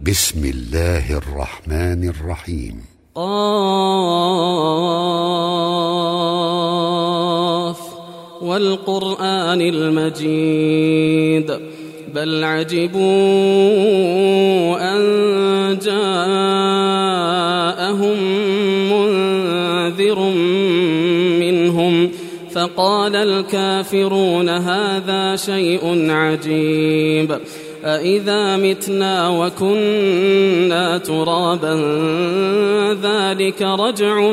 بسم الله الرحمن الرحيم. قاف والقرآن المجيد بل عجبوا أن جاءهم منذر منهم فقال الكافرون هذا شيء عجيب أإذا متنا وكنا ترابا ذلك رجع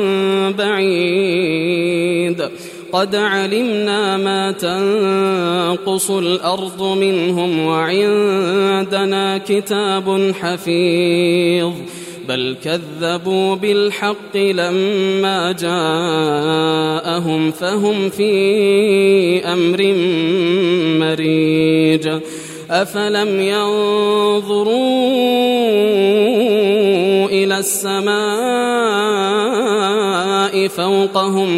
بعيد قد علمنا ما تنقص الأرض منهم وعندنا كتاب حفيظ بل كذبوا بالحق لما جاءهم فهم في أمر مريج أفلم ينظروا إلى السماء فوقهم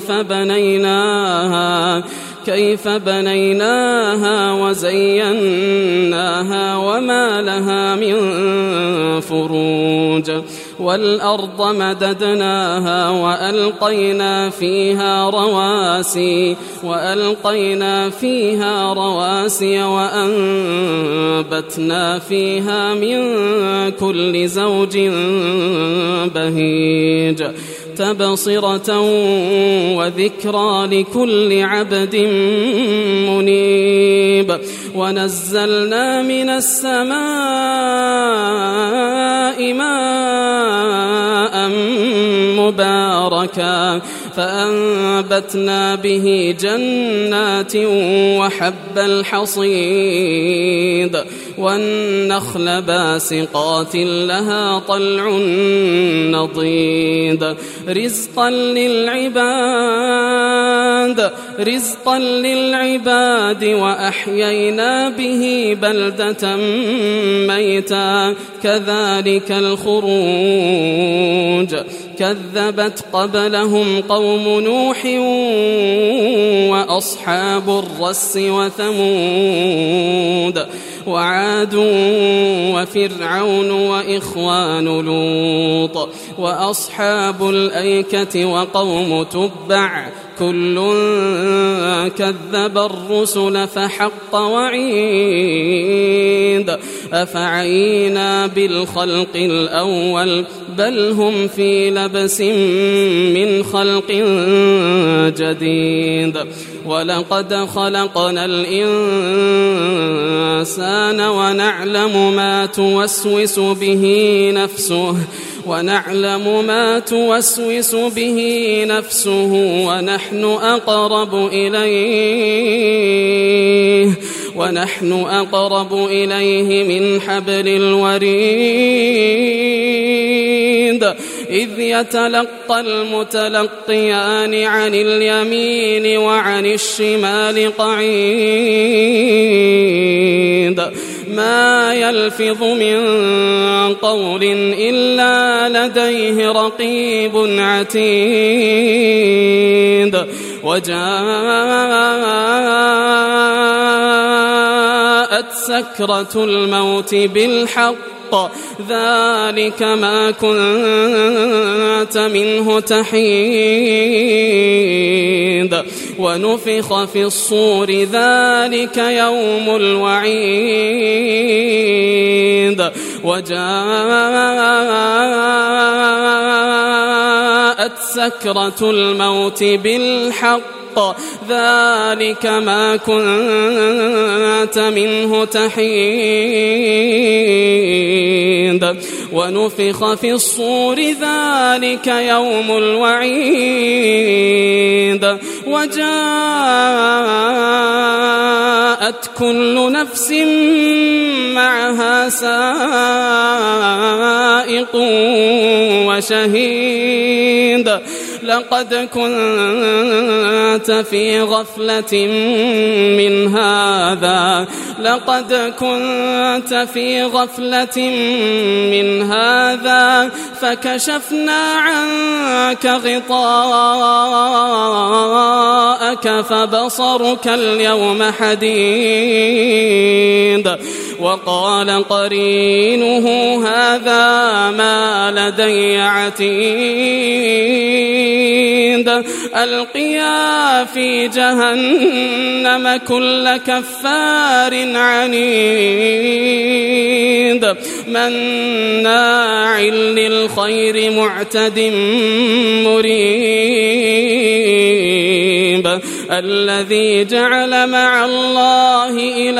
كيف بنيناها وزيناها وما لها من فروج والأرض مددناها وألقينا فيها رواسي وأنبتنا فيها من كل زوج بهيج تبصرة وذكرى لكل عبد منيب ونزلنا من السماء ماء مباركا فأنبتنا به جنات وحب الحصيد والنخل باسقات لها طلع نضيد رزقا للعباد وأحيينا به بلدة ميتا كذلك الخروج كذبت قبلهم قوم نوح وأصحاب الرس وثمود وعاد وفرعون وإخوان لوط وأصحاب الأيكة وقوم تبع كل كذب الرسل فحق وعيد أفعينا بالخلق الأول بل هم في لبس من خلق جديد ولقد خلقنا الإنسان ونعلم ما توسوس به نفسه ونحن أقرب إليه من حبل الوريد إذ يتلقى المتلقيان عن اليمين وعن الشمال قعيد ما يلفظ من قول إلا لديه رقيب عتيد وجاءت سكرة الموت بالحق ذلك ما كنت منه تحيد ونفخ في الصور ذلك يوم الوعيد وجاءت سكرة الموت بالحق ذلك ما كنت منه تحيد ونفخ في الصور ذلك يوم الوعيد وجاءت كل نفس معها سائق وشهيد لقد كنت في غفلة من هذا فكشفنا عنك غطاءك فبصرك اليوم حديد. وقال قرينه هذا ما لدي عتيد. ألقيا في جهنم كل كفار عنيد مناع للخير معتد مريب. الذي جعل مع الله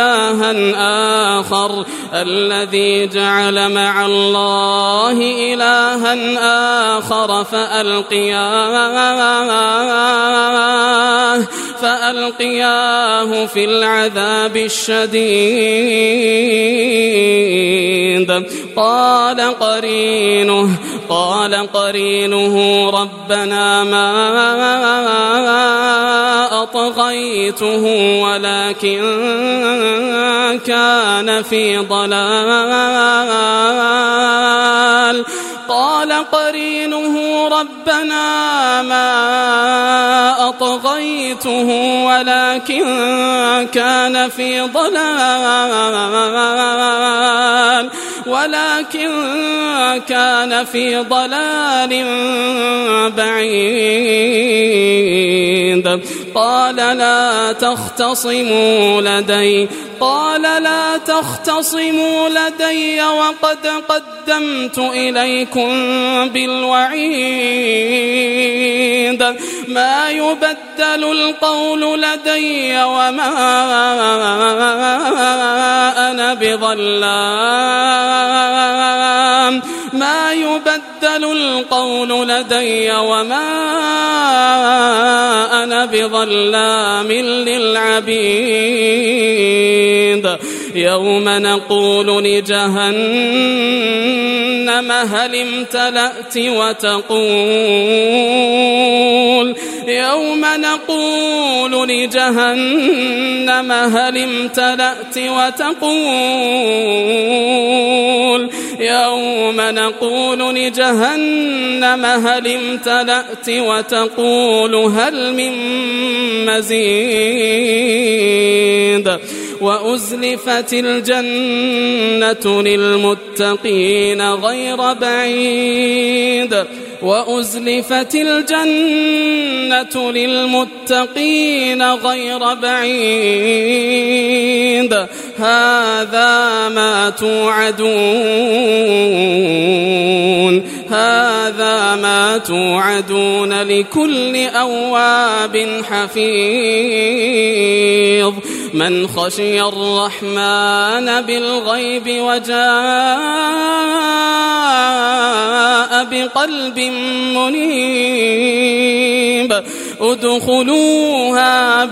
إلها آخر فألقياه في العذاب الشديد. قال قرينه ربنا ما أطغيته ولكن كان في ضلال. قال قرينه ربنا ما أطغيته ولكن كان في ضلال بعيد. قال لا تختصموا لدي وقد قدمت إليكم بالوعيد. ما يبدل القول لدي وما أنا بظلام للعبيد. يوم نقول لجهنم هل امتلأت وتقول هل من مزيد. وأزلفت الجنة للمتقين غير بعيد. هذا ما توعدون لكل أواب حفيظ. من خشي الرحمن بالغيب وجاء بقلب منيب ادخلوها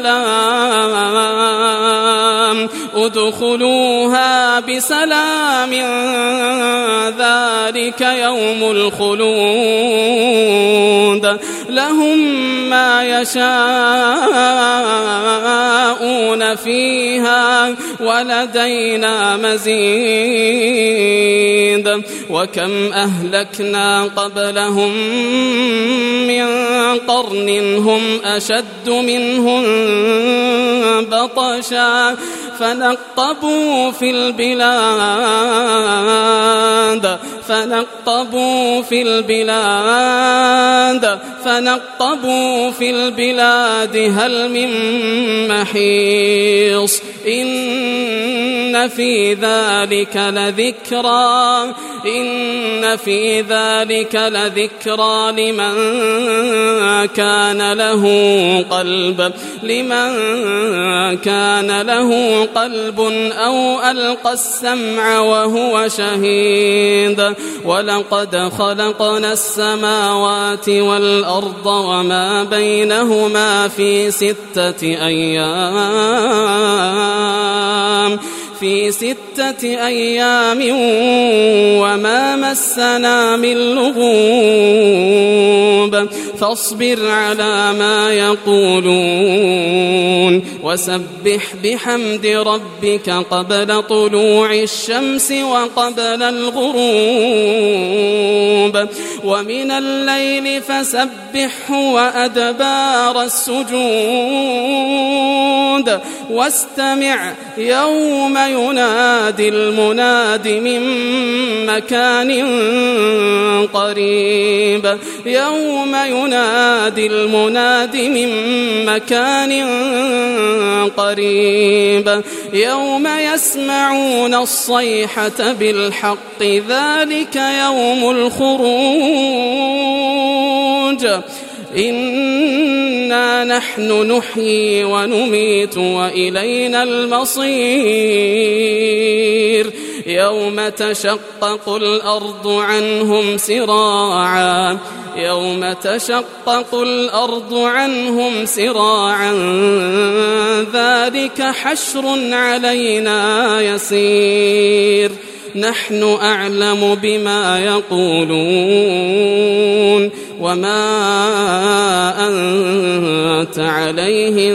بسلام ذلك يوم الخلود. لهم ما يشاءون فيها ولدينا مزيد. وكم أهلكنا قبلهم من قرن هم أشد منهم بطشا فنقبوا في البلاد هل من محيص. إن في ذلك لذكرى لمن كان له قلب أو ألقى السمع وهو شهيد. ولقد خلقنا السماوات والأرض وما بينهما في 6 أيام وما مسنا من لغوب. فاصبر على ما يقولون وسبح بحمد ربك قبل طلوع الشمس وقبل الغروب ومن الليل فسبحه وأدبار السجود واستمع يوم ينادي المناد من مكان قريب يوم ينادي المناد من مكان قريب يوم يسمعون الصيحة بالحق ذلك يوم الخروج إنا نحن نحيي ونميت وإلينا المصير يوم تشقق الأرض عنهم سراعا يوم تشقق الأرض عنهم سراعا ذلك حشر علينا يسير نحن أعلم بما يقولون وما أنت عليهم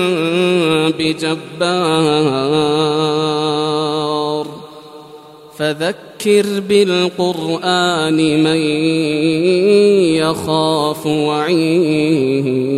بجبار فذكر بالقرآن من يخاف وعيد